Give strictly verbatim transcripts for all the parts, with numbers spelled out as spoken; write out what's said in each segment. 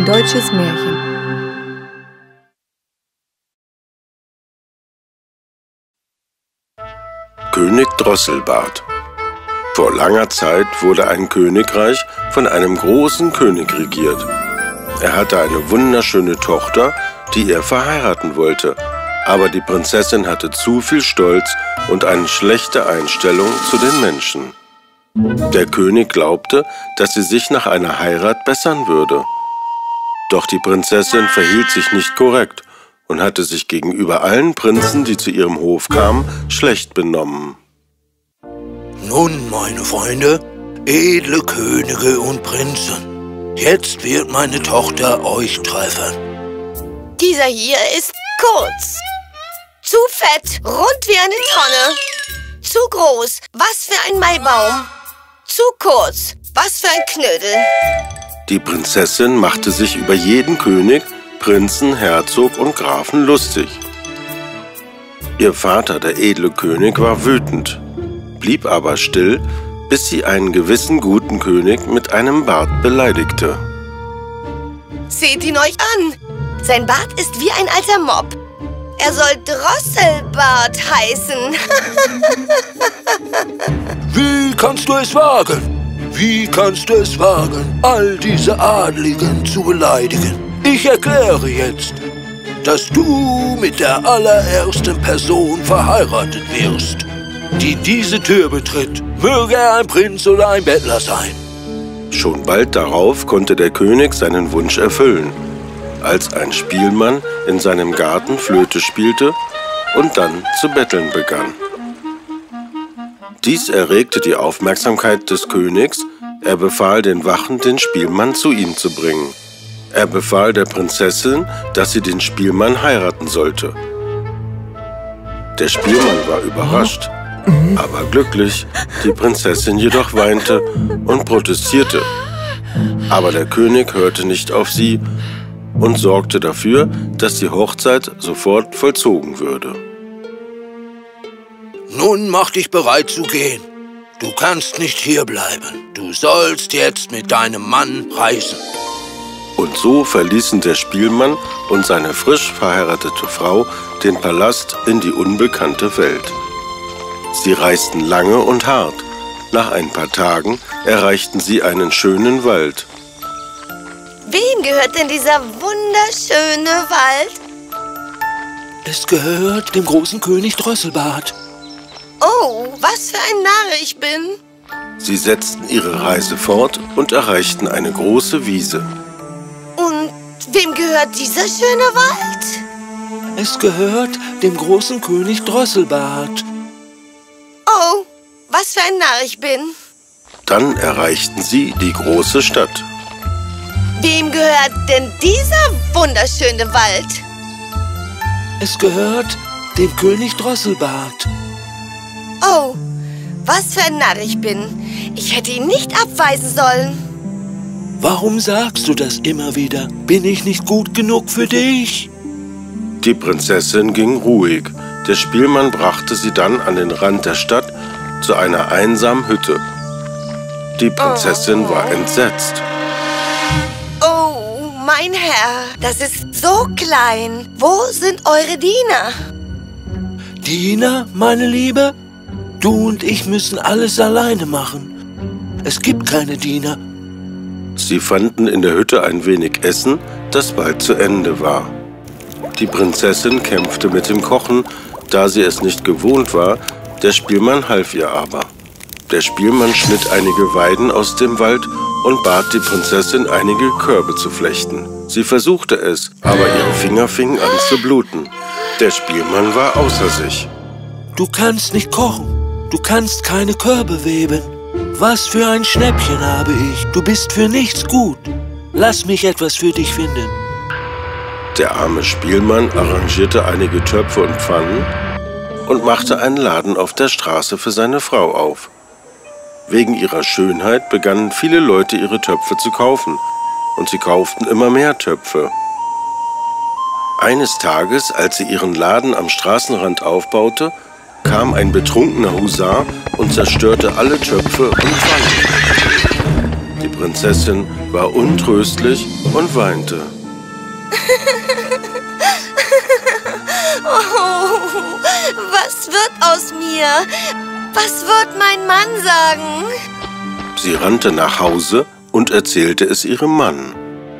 deutsches Märchen. König Drosselbart. Vor langer Zeit wurde ein Königreich von einem großen König regiert. Er hatte eine wunderschöne Tochter, die er verheiraten wollte. Aber die Prinzessin hatte zu viel Stolz und eine schlechte Einstellung zu den Menschen. Der König glaubte, dass sie sich nach einer Heirat bessern würde. Doch die Prinzessin verhielt sich nicht korrekt und hatte sich gegenüber allen Prinzen, die zu ihrem Hof kamen, schlecht benommen. Nun, meine Freunde, edle Könige und Prinzen, jetzt wird meine Tochter euch treffen. Dieser hier ist kurz, zu fett, rund wie eine Tonne, zu groß, was für ein Maibaum, zu kurz, was für ein Knödel. Die Prinzessin machte sich über jeden König, Prinzen, Herzog und Grafen lustig. Ihr Vater, der edle König, war wütend, blieb aber still, bis sie einen gewissen guten König mit einem Bart beleidigte. Seht ihn euch an! Sein Bart ist wie ein alter Mob. Er soll Drosselbart heißen. Wie kannst du es wagen? Wie kannst du es wagen, all diese Adligen zu beleidigen? Ich erkläre jetzt, dass du mit der allerersten Person verheiratet wirst, die diese Tür betritt, möge er ein Prinz oder ein Bettler sein. Schon bald darauf konnte der König seinen Wunsch erfüllen, als ein Spielmann in seinem Garten Flöte spielte und dann zu betteln begann. Dies erregte die Aufmerksamkeit des Königs. Er befahl den Wachen, den Spielmann zu ihm zu bringen. Er befahl der Prinzessin, dass sie den Spielmann heiraten sollte. Der Spielmann war überrascht, aber glücklich. Die Prinzessin jedoch weinte und protestierte. Aber der König hörte nicht auf sie und sorgte dafür, dass die Hochzeit sofort vollzogen würde. Nun mach dich bereit zu gehen. Du kannst nicht hierbleiben. Du sollst jetzt mit deinem Mann reisen. Und so verließen der Spielmann und seine frisch verheiratete Frau den Palast in die unbekannte Welt. Sie reisten lange und hart. Nach ein paar Tagen erreichten sie einen schönen Wald. Wem gehört denn dieser wunderschöne Wald? Es gehört dem großen König Drosselbart. Oh, was für ein Narr ich bin. Sie setzten ihre Reise fort und erreichten eine große Wiese. Und wem gehört dieser schöne Wald? Es gehört dem großen König Drosselbart. Oh, was für ein Narr ich bin. Dann erreichten sie die große Stadt. Wem gehört denn dieser wunderschöne Wald? Es gehört dem König Drosselbart. Oh, was für ein Narr ich bin. Ich hätte ihn nicht abweisen sollen. Warum sagst du das immer wieder? Bin ich nicht gut genug für dich? Die Prinzessin ging ruhig. Der Spielmann brachte sie dann an den Rand der Stadt zu einer einsamen Hütte. Die Prinzessin oh. war entsetzt. Oh, mein Herr, das ist so klein. Wo sind eure Diener? Diener, meine Liebe? Du und ich müssen alles alleine machen. Es gibt keine Diener. Sie fanden in der Hütte ein wenig Essen, das bald zu Ende war. Die Prinzessin kämpfte mit dem Kochen, da sie es nicht gewohnt war. Der Spielmann half ihr aber. Der Spielmann schnitt einige Weiden aus dem Wald und bat die Prinzessin, einige Körbe zu flechten. Sie versuchte es, aber ihre Finger fingen an zu bluten. Der Spielmann war außer sich. Du kannst nicht kochen. Du kannst keine Körbe weben. Was für ein Schnäppchen habe ich. Du bist für nichts gut. Lass mich etwas für dich finden. Der arme Spielmann arrangierte einige Töpfe und Pfannen und machte einen Laden auf der Straße für seine Frau auf. Wegen ihrer Schönheit begannen viele Leute, ihre Töpfe zu kaufen. Und sie kauften immer mehr Töpfe. Eines Tages, als sie ihren Laden am Straßenrand aufbaute, kam ein betrunkener Husar und zerstörte alle Töpfe und Pfannen. Die Prinzessin war untröstlich und weinte. Oh, was wird aus mir? Was wird mein Mann sagen? Sie rannte nach Hause und erzählte es ihrem Mann.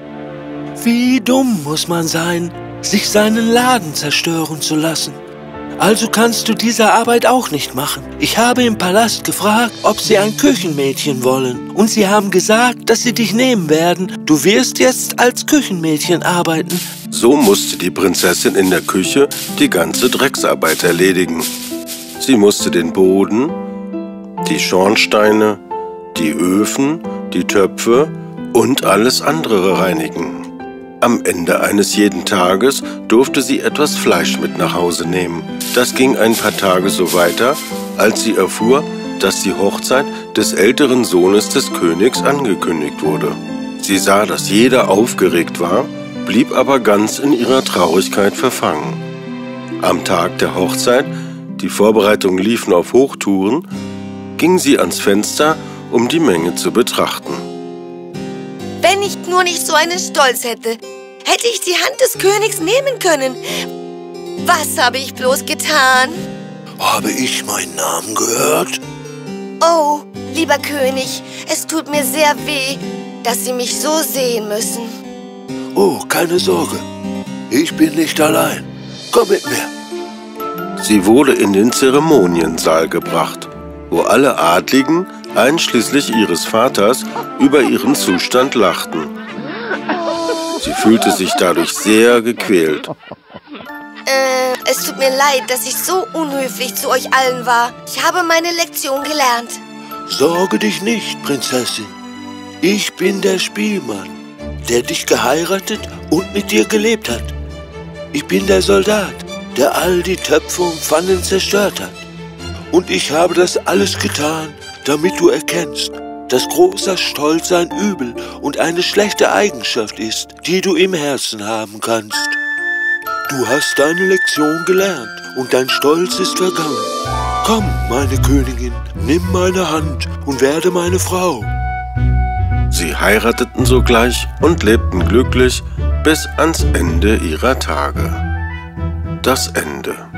Wie dumm muss man sein, sich seinen Laden zerstören zu lassen. Also kannst du diese Arbeit auch nicht machen. Ich habe im Palast gefragt, ob sie ein Küchenmädchen wollen. Und sie haben gesagt, dass sie dich nehmen werden. Du wirst jetzt als Küchenmädchen arbeiten. So musste die Prinzessin in der Küche die ganze Drecksarbeit erledigen. Sie musste den Boden, die Schornsteine, die Öfen, die Töpfe und alles andere reinigen. Am Ende eines jeden Tages durfte sie etwas Fleisch mit nach Hause nehmen. Das ging ein paar Tage so weiter, als sie erfuhr, dass die Hochzeit des älteren Sohnes des Königs angekündigt wurde. Sie sah, dass jeder aufgeregt war, blieb aber ganz in ihrer Traurigkeit verfangen. Am Tag der Hochzeit, die Vorbereitungen liefen auf Hochtouren, ging sie ans Fenster, um die Menge zu betrachten. Wenn ich nur nicht so einen Stolz hätte, hätte ich die Hand des Königs nehmen können. Was habe ich bloß getan? Habe ich meinen Namen gehört? Oh, lieber König, es tut mir sehr weh, dass Sie mich so sehen müssen. Oh, keine Sorge. Ich bin nicht allein. Komm mit mir. Sie wurde in den Zeremoniensaal gebracht, wo alle Adligen, einschließlich ihres Vaters, über ihren Zustand lachten. Sie fühlte sich dadurch sehr gequält. Äh, es tut mir leid, dass ich so unhöflich zu euch allen war. Ich habe meine Lektion gelernt. Sorge dich nicht, Prinzessin. Ich bin der Spielmann, der dich geheiratet und mit dir gelebt hat. Ich bin der Soldat, der all die Töpfe und Pfannen zerstört hat. Und ich habe das alles getan, damit du erkennst, dass großer Stolz ein Übel und eine schlechte Eigenschaft ist, die du im Herzen haben kannst. Du hast deine Lektion gelernt und dein Stolz ist vergangen. Komm, meine Königin, nimm meine Hand und werde meine Frau. Sie heirateten sogleich und lebten glücklich bis ans Ende ihrer Tage. Das Ende.